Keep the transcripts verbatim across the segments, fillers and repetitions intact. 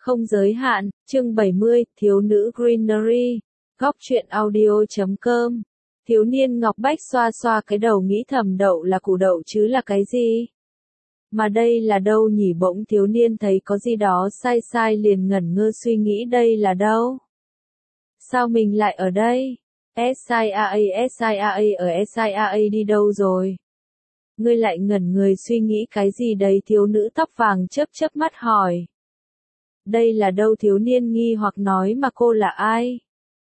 Không giới hạn, chương bảy mươi, thiếu nữ Greenery, góc truyện audio chấm com. Thiếu niên Ngọc Bách xoa xoa cái đầu nghĩ thầm đậu là củ đậu chứ là cái gì? Mà đây là đâu nhỉ, bỗng thiếu niên thấy có gì đó sai sai liền ngẩn ngơ suy nghĩ đây là đâu? Sao mình lại ở đây? SIAA SIAA ở SIAA đi đâu rồi? Ngươi lại ngẩn người suy nghĩ cái gì đấy, thiếu nữ tóc vàng chớp chớp mắt hỏi. Đây là đâu, thiếu niên nghi hoặc nói, mà cô là ai?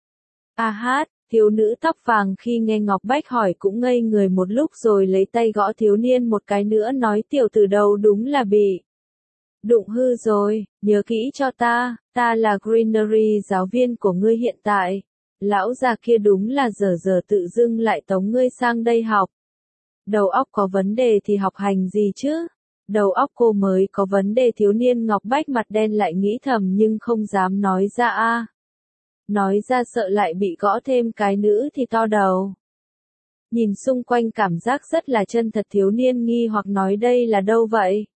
A hát, thiếu nữ tóc vàng khi nghe Ngọc Bách hỏi cũng ngây người một lúc rồi lấy tay gõ thiếu niên một cái nữa nói, tiểu tử đầu đúng là bị đụng hư rồi, nhớ kỹ cho ta, ta là Greenery, giáo viên của ngươi hiện tại. Lão già kia đúng là dở dở tự dưng lại tống ngươi sang đây học. Đầu óc có vấn đề thì học hành gì chứ? Đầu óc cô mới có vấn đề, thiếu niên Ngọc Bách mặt đen lại nghĩ thầm nhưng không dám nói ra a. Nói ra sợ lại bị gõ thêm cái nữa thì to đầu. Nhìn xung quanh cảm giác rất là chân thật, thiếu niên nghi hoặc nói đây là đâu vậy?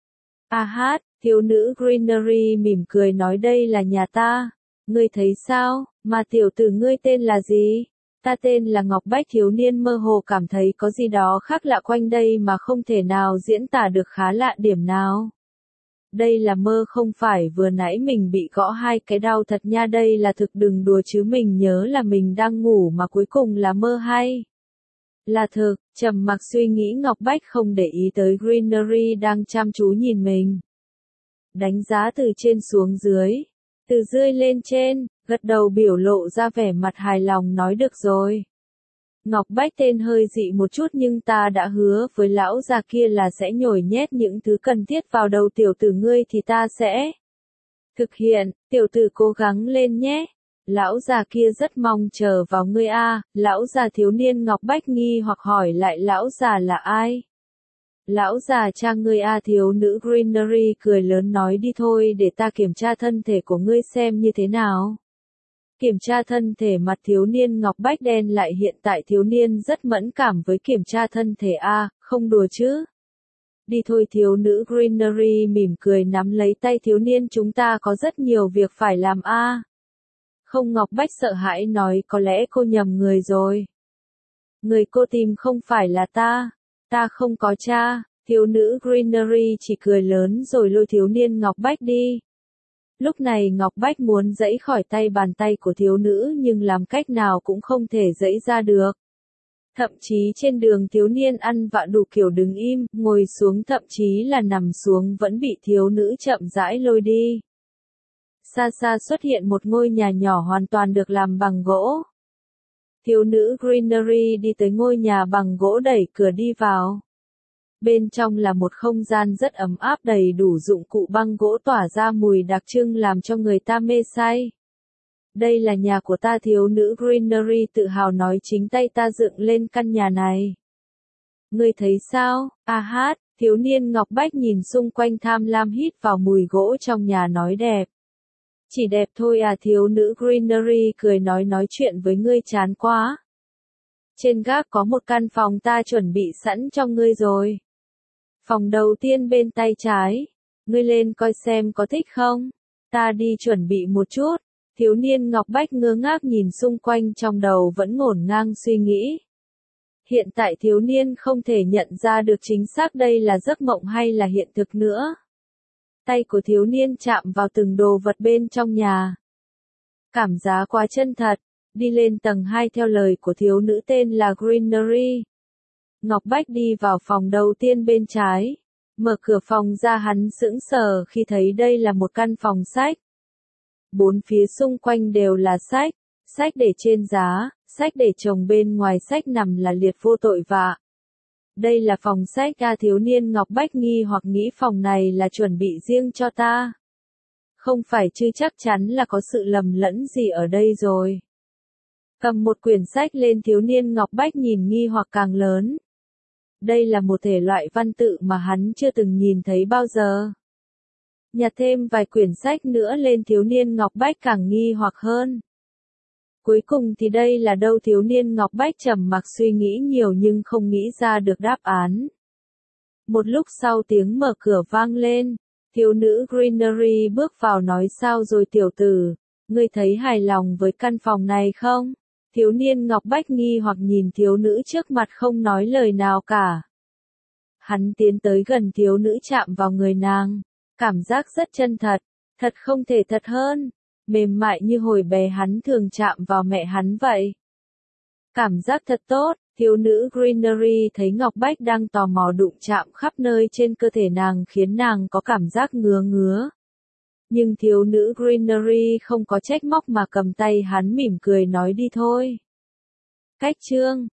A hát, thiếu nữ Greenery mỉm cười nói đây là nhà ta. Ngươi thấy sao, mà tiểu tử ngươi tên là gì? Ta tên là Ngọc Bách, thiếu niên mơ hồ cảm thấy có gì đó khác lạ quanh đây mà không thể nào diễn tả được khá lạ điểm nào. Đây là mơ không phải, vừa nãy mình bị gõ hai cái đau thật nha, đây là thực, đừng đùa chứ, mình nhớ là mình đang ngủ mà cuối cùng là mơ hay là thực. Trầm mặc suy nghĩ, Ngọc Bách không để ý tới Greenery đang chăm chú nhìn mình. Đánh giá từ trên xuống dưới, từ dưới lên trên, gật đầu biểu lộ ra vẻ mặt hài lòng nói được rồi. Ngọc Bách tên hơi dị một chút nhưng ta đã hứa với lão già kia là sẽ nhồi nhét những thứ cần thiết vào đầu tiểu tử ngươi thì ta sẽ thực hiện, tiểu tử cố gắng lên nhé. Lão già kia rất mong chờ vào ngươi a. Lão già, thiếu niên Ngọc Bách nghi hoặc hỏi lại, lão già là ai? Lão già cha ngươi a. Thiếu nữ Greenery cười lớn nói, đi thôi để ta kiểm tra thân thể của ngươi xem như thế nào. Kiểm tra thân thể, mặt thiếu niên Ngọc Bách đen lại, hiện tại thiếu niên rất mẫn cảm với kiểm tra thân thể a, không đùa chứ. Đi thôi, thiếu nữ Greenery mỉm cười nắm lấy tay thiếu niên, chúng ta có rất nhiều việc phải làm a. Không, Ngọc Bách sợ hãi nói, có lẽ cô nhầm người rồi. Người cô tìm không phải là ta, ta không có cha. Thiếu nữ Greenery chỉ cười lớn rồi lôi thiếu niên Ngọc Bách đi. Lúc này Ngọc Bách muốn giãy khỏi tay bàn tay của thiếu nữ nhưng làm cách nào cũng không thể giãy ra được. Thậm chí trên đường thiếu niên ăn vạ đủ kiểu, đứng im, ngồi xuống, thậm chí là nằm xuống vẫn bị thiếu nữ chậm rãi lôi đi. Xa xa xuất hiện một ngôi nhà nhỏ hoàn toàn được làm bằng gỗ. Thiếu nữ Greenery đi tới ngôi nhà bằng gỗ, đẩy cửa đi vào. Bên trong là một không gian rất ấm áp, đầy đủ dụng cụ băng gỗ tỏa ra mùi đặc trưng làm cho người ta mê say. Đây là nhà của ta, thiếu nữ Greenery tự hào nói, chính tay ta dựng lên căn nhà này. Ngươi thấy sao? A hát, thiếu niên Ngọc Bách nhìn xung quanh tham lam hít vào mùi gỗ trong nhà nói đẹp. Chỉ đẹp thôi à, thiếu nữ Greenery cười nói, nói chuyện với ngươi chán quá. Trên gác có một căn phòng ta chuẩn bị sẵn cho ngươi rồi. Phòng đầu tiên bên tay trái. Ngươi lên coi xem có thích không? Ta đi chuẩn bị một chút. Thiếu niên Ngọc Bách ngơ ngác nhìn xung quanh, trong đầu vẫn ngổn ngang suy nghĩ. Hiện tại thiếu niên không thể nhận ra được chính xác đây là giấc mộng hay là hiện thực nữa. Tay của thiếu niên chạm vào từng đồ vật bên trong nhà. Cảm giác quá chân thật. Đi lên tầng hai theo lời của thiếu nữ tên là Greenery. Ngọc Bách đi vào phòng đầu tiên bên trái. Mở cửa phòng ra, hắn sững sờ khi thấy đây là một căn phòng sách. Bốn phía xung quanh đều là sách. Sách để trên giá, sách để chồng bên ngoài, sách nằm là liệt vô tội vạ. Đây là phòng sách a. Thiếu niên Ngọc Bách nghi hoặc nghĩ phòng này là chuẩn bị riêng cho ta. Không phải chứ, chắc chắn là có sự lầm lẫn gì ở đây rồi. Cầm một quyển sách lên, thiếu niên Ngọc Bách nhìn nghi hoặc càng lớn. Đây là một thể loại văn tự mà hắn chưa từng nhìn thấy bao giờ. Nhặt thêm vài quyển sách nữa lên, thiếu niên Ngọc Bách càng nghi hoặc hơn. Cuối cùng thì đây là đâu, thiếu niên Ngọc Bách trầm mặc suy nghĩ nhiều nhưng không nghĩ ra được đáp án. Một lúc sau tiếng mở cửa vang lên. Thiếu nữ Greenery bước vào nói sao rồi tiểu tử, ngươi thấy hài lòng với căn phòng này không? Thiếu niên Ngọc Bách nghi hoặc nhìn thiếu nữ trước mặt không nói lời nào cả. Hắn tiến tới gần thiếu nữ chạm vào người nàng, cảm giác rất chân thật, thật không thể thật hơn, mềm mại như hồi bé hắn thường chạm vào mẹ hắn vậy. Cảm giác thật tốt, thiếu nữ Greenery thấy Ngọc Bách đang tò mò đụng chạm khắp nơi trên cơ thể nàng khiến nàng có cảm giác ngứa ngứa. Nhưng thiếu nữ Greenery không có trách móc mà cầm tay hắn mỉm cười nói đi thôi. Cách chương